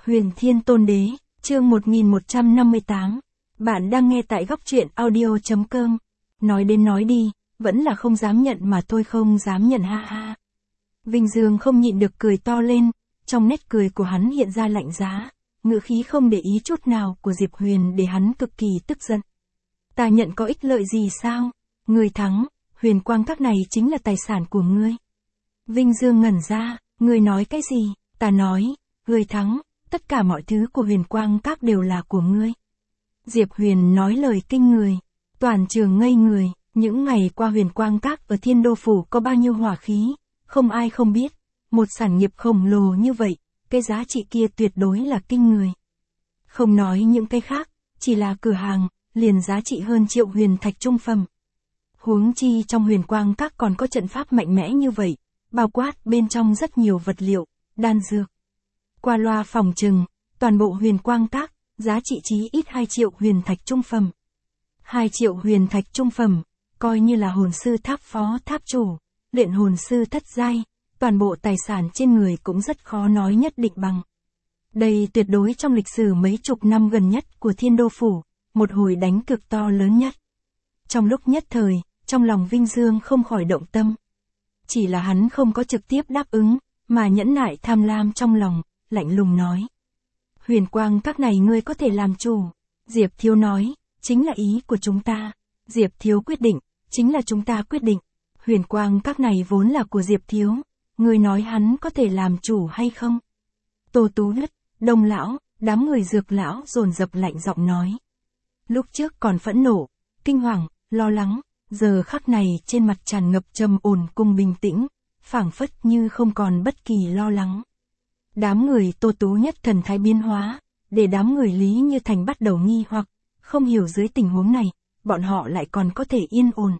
Huyền Thiên Tôn Đế, chương 1158. Bạn đang nghe tại góc truyện audio.com. Nói đến nói đi, vẫn là không dám nhận mà tôi không dám nhận ha ha. Vinh Dương không nhịn được cười to lên, trong nét cười của hắn hiện ra lạnh giá, ngữ khí không để ý chút nào của Diệp Huyền để hắn cực kỳ tức giận. Ta nhận có ích lợi gì sao? Người thắng, huyền quang các này chính là tài sản của ngươi. Vinh Dương ngẩn ra, ngươi nói cái gì? Ta nói, ngươi thắng, tất cả mọi thứ của huyền quang các đều là của ngươi. Diệp Huyền nói lời kinh người, toàn trường ngây người, những ngày qua huyền quang các ở Thiên Đô Phủ có bao nhiêu hỏa khí, không ai không biết, một sản nghiệp khổng lồ như vậy, cái giá trị kia tuyệt đối là kinh người. Không nói những cái khác, chỉ là cửa hàng, liền giá trị hơn triệu huyền thạch trung phẩm. Huống chi trong huyền quang các còn có trận pháp mạnh mẽ như vậy, bao quát bên trong rất nhiều vật liệu, đan dược. Qua loa phòng trừng, toàn bộ huyền quang các, giá trị chí ít 2 triệu huyền thạch trung phẩm. 2 triệu huyền thạch trung phẩm, coi như là hồn sư tháp phó tháp chủ, luyện hồn sư thất giai, toàn bộ tài sản trên người cũng rất khó nói nhất định bằng. Đây tuyệt đối trong lịch sử mấy chục năm gần nhất của Thiên Đô Phủ, một hồi đánh cực to lớn nhất. Trong lúc nhất thời, trong lòng Vinh Dương không khỏi động tâm. Chỉ là hắn không có trực tiếp đáp ứng, mà nhẫn nại tham lam trong lòng, lạnh lùng nói. Huyền quang các này ngươi có thể làm chủ. Diệp Thiếu nói, chính là ý của chúng ta. Diệp Thiếu quyết định, chính là chúng ta quyết định. Huyền quang các này vốn là của Diệp Thiếu, ngươi nói hắn có thể làm chủ hay không? Tô Tú Lất, Đông Lão, đám người Dược Lão dồn dập lạnh giọng nói. Lúc trước còn phẫn nộ, kinh hoàng, lo lắng, giờ khắc này trên mặt tràn ngập trầm ổn cùng bình tĩnh, phảng phất như không còn bất kỳ lo lắng. Đám người Tô Tú nhất thần thái biến hóa, để đám người Lý Như Thành bắt đầu nghi hoặc, không hiểu dưới tình huống này, bọn họ lại còn có thể yên ổn.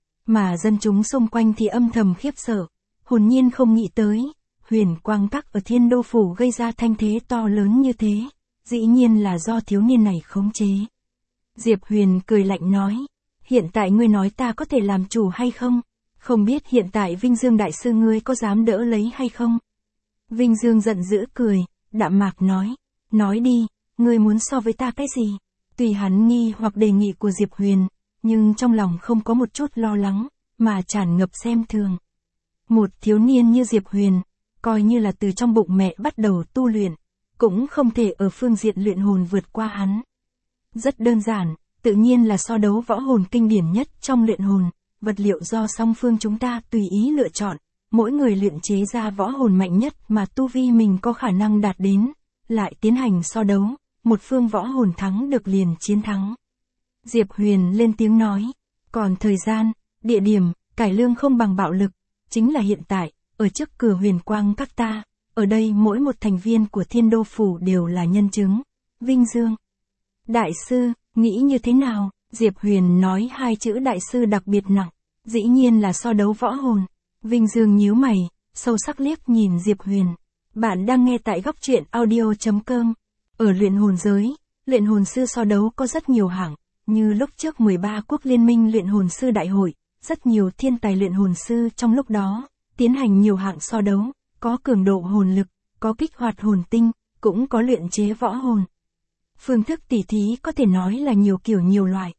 Mà dân chúng xung quanh thì âm thầm khiếp sợ, hồn nhiên không nghĩ tới, huyền quang các ở Thiên Đô Phủ gây ra thanh thế to lớn như thế, dĩ nhiên là do thiếu niên này khống chế. Diệp Huyền cười lạnh nói, hiện tại ngươi nói ta có thể làm chủ hay không? Không biết hiện tại Vinh Dương Đại Sư ngươi có dám đỡ lấy hay không? Vinh Dương giận dữ cười, đạm mạc nói đi, ngươi muốn so với ta cái gì? Tùy hắn nghi hoặc đề nghị của Diệp Huyền, nhưng trong lòng không có một chút lo lắng, mà tràn ngập xem thường. Một thiếu niên như Diệp Huyền, coi như là từ trong bụng mẹ bắt đầu tu luyện, cũng không thể ở phương diện luyện hồn vượt qua hắn. Rất đơn giản, tự nhiên là so đấu võ hồn kinh điển nhất trong luyện hồn, vật liệu do song phương chúng ta tùy ý lựa chọn, mỗi người luyện chế ra võ hồn mạnh nhất mà tu vi mình có khả năng đạt đến, lại tiến hành so đấu, một phương võ hồn thắng được liền chiến thắng. Diệp Huyền lên tiếng nói, còn thời gian, địa điểm, cải lương không bằng bạo lực, chính là hiện tại, ở trước cửa huyền quang các ta, ở đây mỗi một thành viên của Thiên Đô Phủ đều là nhân chứng. Vinh Dương Đại Sư, nghĩ như thế nào? Diệp Huyền nói hai chữ đại sư đặc biệt nặng, dĩ nhiên là so đấu võ hồn. Vinh Dương nhíu mày, sâu sắc liếc nhìn Diệp Huyền. Bạn đang nghe tại góc truyện audio.com. Ở luyện hồn giới, luyện hồn sư so đấu có rất nhiều hạng, như lúc trước 13 quốc liên minh luyện hồn sư đại hội, rất nhiều thiên tài luyện hồn sư trong lúc đó, tiến hành nhiều hạng so đấu, có cường độ hồn lực, có kích hoạt hồn tinh, cũng có luyện chế võ hồn. Phương thức tỉ thí có thể nói là nhiều kiểu nhiều loại.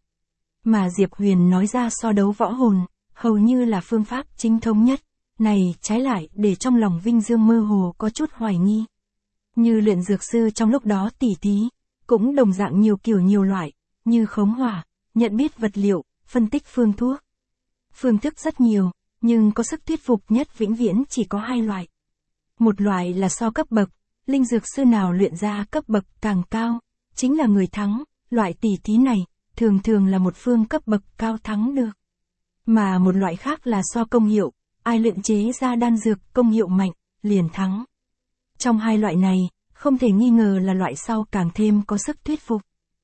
Mà Diệp Huyền nói ra so đấu võ hồn, hầu như là phương pháp chính thống nhất, này trái lại để trong lòng Vinh Dương mơ hồ có chút hoài nghi. Như luyện dược sư trong lúc đó tỉ thí, cũng đồng dạng nhiều kiểu nhiều loại, như khống hỏa, nhận biết vật liệu, phân tích phương thuốc. Phương thức rất nhiều, nhưng có sức thuyết phục nhất vĩnh viễn chỉ có hai loại. Một loại là so cấp bậc, linh dược sư nào luyện ra cấp bậc càng cao, chính là người thắng, loại tỉ thí này, thường thường là một phương cấp bậc cao thắng được. Mà một loại khác là so công hiệu, ai luyện chế ra đan dược công hiệu mạnh, liền thắng. Trong hai loại này, không thể nghi ngờ là loại sau càng thêm có sức thuyết phục.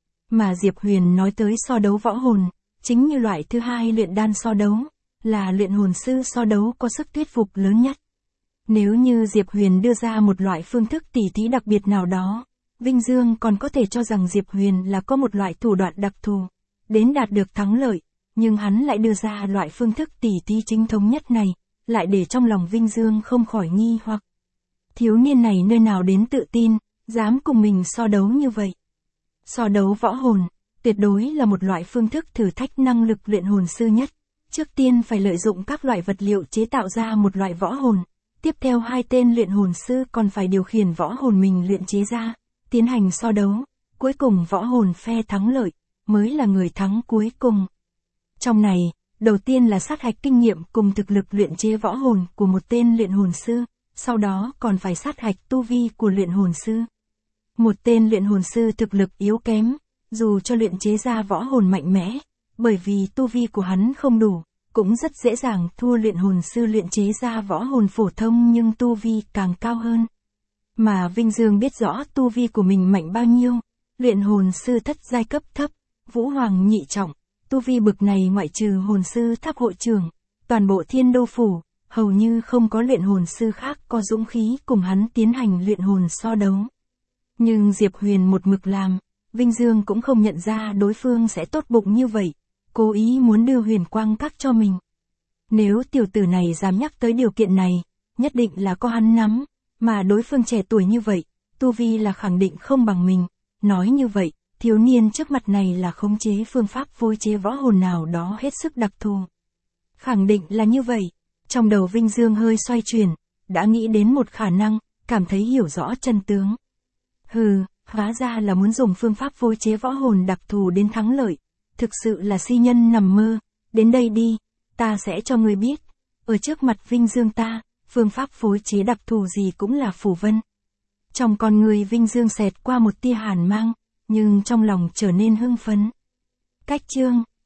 Mà Diệp Huyền nói tới so đấu võ hồn, chính như loại thứ hai luyện đan so đấu, là luyện hồn sư so đấu có sức thuyết phục lớn nhất. Nếu như Diệp Huyền đưa ra một loại phương thức tỉ thí đặc biệt nào đó, Vinh Dương còn có thể cho rằng Diệp Huyền là có một loại thủ đoạn đặc thù, đến đạt được thắng lợi, nhưng hắn lại đưa ra loại phương thức tỉ thí chính thống nhất này, lại để trong lòng Vinh Dương không khỏi nghi hoặc. Thiếu niên này nơi nào đến tự tin, dám cùng mình so đấu như vậy. So đấu võ hồn, tuyệt đối là một loại phương thức thử thách năng lực luyện hồn sư nhất. Trước tiên phải lợi dụng các loại vật liệu chế tạo ra một loại võ hồn. Tiếp theo hai tên luyện hồn sư còn phải điều khiển võ hồn mình luyện chế ra, tiến hành so đấu. Cuối cùng võ hồn phe thắng lợi, mới là người thắng cuối cùng. Trong này, đầu tiên là sát hạch kinh nghiệm cùng thực lực luyện chế võ hồn của một tên luyện hồn sư, sau đó còn phải sát hạch tu vi của luyện hồn sư. Một tên luyện hồn sư thực lực yếu kém, dù cho luyện chế ra võ hồn mạnh mẽ, bởi vì tu vi của hắn không đủ, cũng rất dễ dàng thua luyện hồn sư luyện chế ra võ hồn phổ thông nhưng tu vi càng cao hơn. Mà Vinh Dương biết rõ tu vi của mình mạnh bao nhiêu, luyện hồn sư thất giai cấp thấp, vũ hoàng nhị trọng, tu vi bực này ngoại trừ hồn sư tháp hội trưởng, toàn bộ Thiên Đô phủ, hầu như không có luyện hồn sư khác có dũng khí cùng hắn tiến hành luyện hồn so đấu. Nhưng Diệp Huyền một mực làm, Vinh Dương cũng không nhận ra đối phương sẽ tốt bụng như vậy, cố ý muốn đưa Huyền Quang Các cho mình. Nếu tiểu tử này dám nhắc tới điều kiện này, nhất định là có hắn nắm, mà đối phương trẻ tuổi như vậy, tu vi là khẳng định không bằng mình. Nói như vậy, thiếu niên trước mặt này là khống chế phương pháp phối chế võ hồn nào đó hết sức đặc thù. Khẳng định là như vậy. Trong đầu Vinh Dương hơi xoay chuyển, đã nghĩ đến một khả năng, cảm thấy hiểu rõ chân tướng. Hóa ra là muốn dùng phương pháp phối chế võ hồn đặc thù đến thắng lợi. Thực sự là si nhân nằm mơ. Đến đây đi, ta sẽ cho ngươi biết. Ở trước mặt Vinh Dương ta, phương pháp phối chế đặc thù gì cũng là phù vân. Trong con người Vinh Dương xẹt qua một tia hàn mang, nhưng trong lòng trở nên hưng phấn. Cách chương